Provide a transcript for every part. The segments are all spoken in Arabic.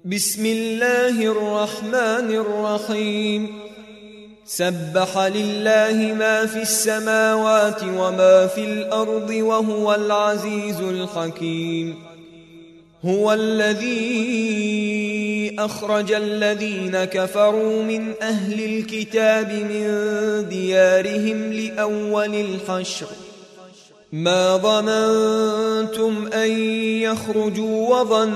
بسم الله الرحمن الرحيم سبح لله ما في السماوات وما في الأرض وهو العزيز الحكيم. هو الذي أخرج الذين كفروا من أهل الكتاب من ديارهم لأول الحشر ما ظننتم أن يخرجوا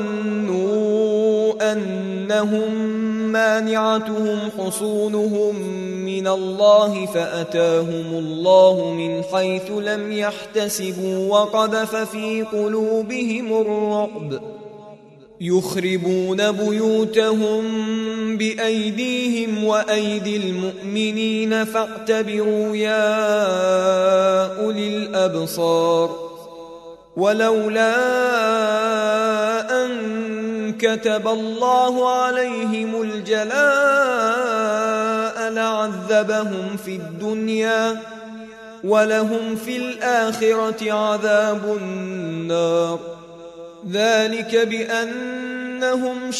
وظنوا أنهم مانعتهم حصونهم من الله فأتاهم الله من حيث لم يحتسبوا وقذف في قلوبهم الرعب يخربون بيوتهم بأيديهم وأيدي المؤمنين فاعتبروا يا أولي الأبصار. ولولا أن كتب الله عليهم الجلاء لعذبهم في الدنيا ولهم في الآخرة عذاب النار ذلك بأنهم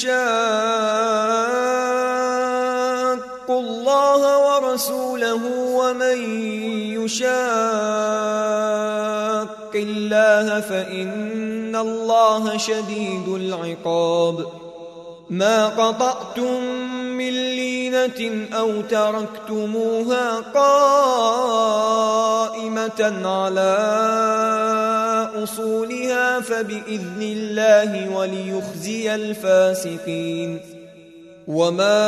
شاقوا الله ورسوله ومن يشاق الله فإن الله شديد العقاب. ما قطعتم من لينة أو تركتموها قائمة على أصولها فبإذن الله وليخزي الفاسقين. وما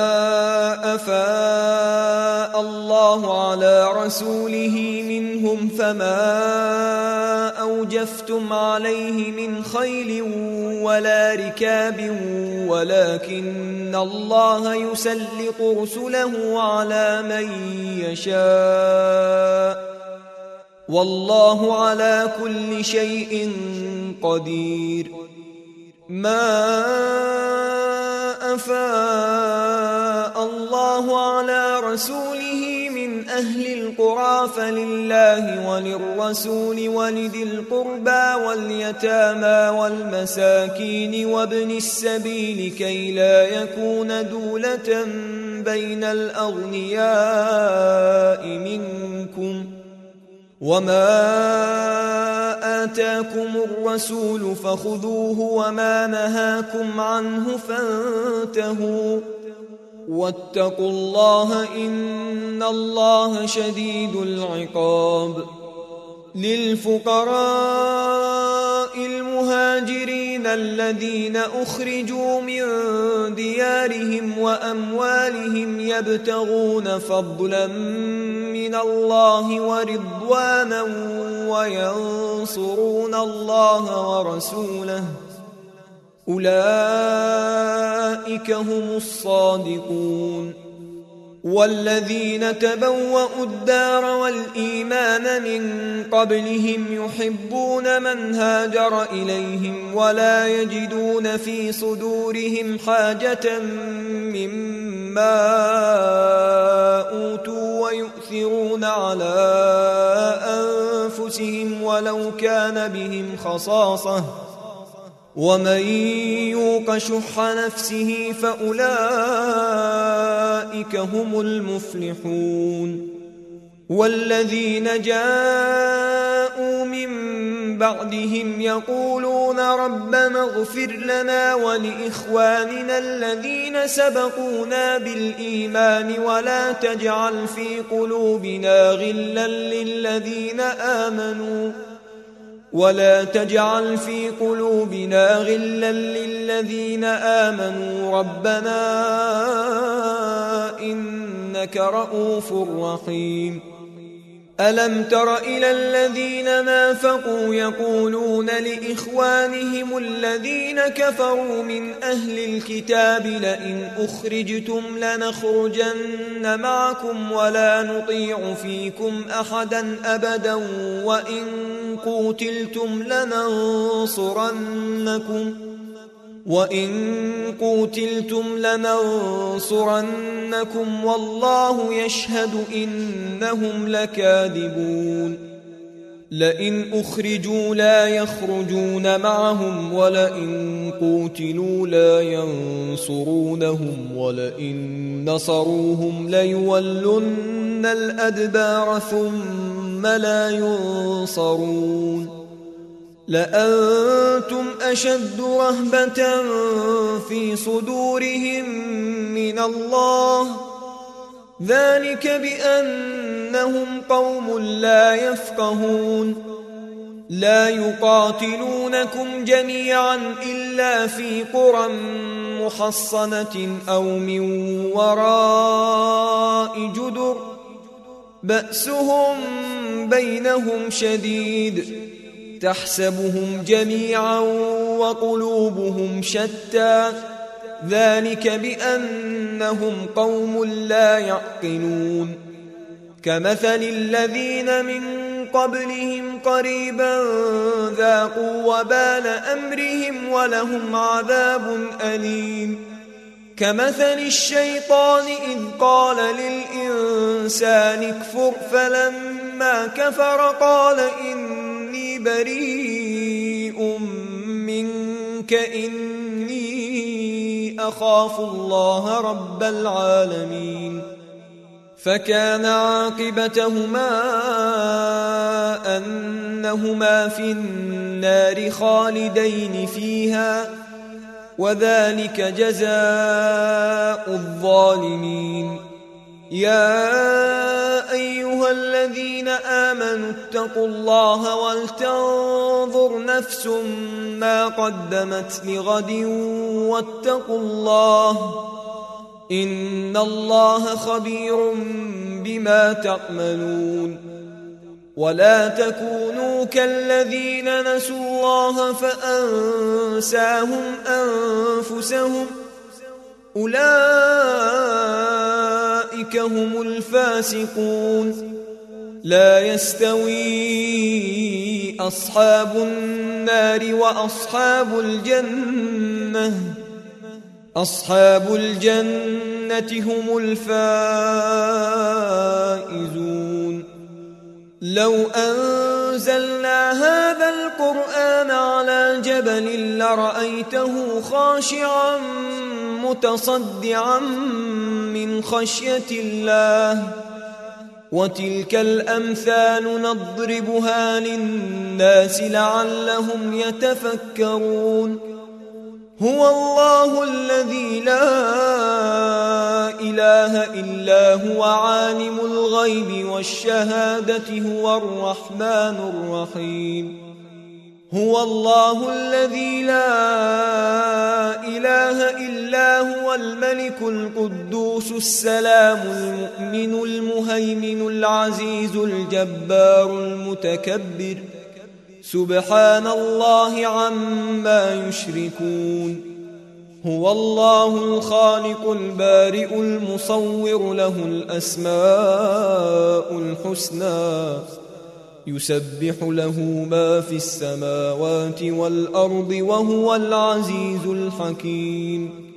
أفاء الله على رسوله منهم فما أوجفتم عليه من خيل ولا ركاب ولكن الله يسلط رسله على من يشاء والله على كل شيء قدير. ما أفاء الله على رسوله من أهل القرى فلله وللرسول ولذي القربى واليتامى والمساكين وابن السبيل كي لا يكون دولة بين الأغنياء منكم. وما آتاكم الرسول فخذوه وما نهاكم عنه فانتهوا واتقوا الله إن الله شديد العقاب. للفقراء المهاجرين الذين أخرجوا من ديارهم وأموالهم يبتغون فضلا من الله ورضوانا وينصرون الله ورسوله أولئك هم الصادقون. والذين تبوأوا الدار والإيمان من قبلهم يحبون من هاجر إليهم ولا يجدون في صدورهم حاجة مما أوتوا ويؤثرون على أنفسهم ولو كان بهم خصاصة ومن يوق شح نفسه فأولئك هم المفلحون. والذين جاءوا من بعدهم يقولون ربنا اغفر لنا ولإخواننا الذين سبقونا بالإيمان ولا تجعل في قلوبنا غلا للذين آمنوا ربنا إنك رؤوف رحيم. ألم تر إلى الذين نافقوا يقولون لإخوانهم الذين كفروا من أهل الكتاب لئن أخرجتم لنخرجن معكم ولا نطيع فيكم أحدا أبدا وإن قوتلتم لننصرنكم والله يشهد إنهم لكاذبون. لئن أخرجوا لا يخرجون معهم ولئن قوتلوا لا ينصرونهم ولئن نصروهم ليولن الأدبار ثم لا ينصرون لأنتم أشد رهبة في صدورهم من الله ذلك بأنهم قوم لا يفقهون لا يقاتلونكم جميعا إلا في قرى محصنة أو من وراء جدر بأسهم بينهم شديد تحسبهم جميعا وقلوبهم شتى ذلك بأنهم قوم لا يعقلون كمثل الذين من قبلهم قريبا ذاقوا وبال أمرهم ولهم عذاب أليم كمثل الشيطان إذ قال للإنسان اكفر فلما كفر قال إني بريء منك إني أخاف الله رب العالمين فكان عاقبتهما أنهما في النار خالدين فيها وذلك جزاء الظالمين يا أيها الذين آمنوا اتقوا الله ولتنظر نفس ما قدمت لغد واتقوا الله إن الله خبير بما تعملون ولا تكونوا كالذين نسوا الله فأنساهم أنفسهم أولئك هم الفاسقون لا يستوي أصحاب النار وأصحاب الجنة أصحاب الجنة هم الفائزون لو أنزلنا هذا القرآن على جبل لرأيته خاشعا متصدعا من خشية الله وتلك الأمثال نضربها للناس لعلهم يتفكرون هو الله الذي لا إله إلا هو عالم الغيب والشهادة هو الرحمن الرحيم هو الله الذي لا إله إلا هو الملك القدوس السلام المؤمن المهيمن العزيز الجبار المتكبر سبحان الله عما يشركون هو الله الخالق البارئ المصور له الأسماء الحسنى يسبح له ما في السماوات والأرض وهو العزيز الحكيم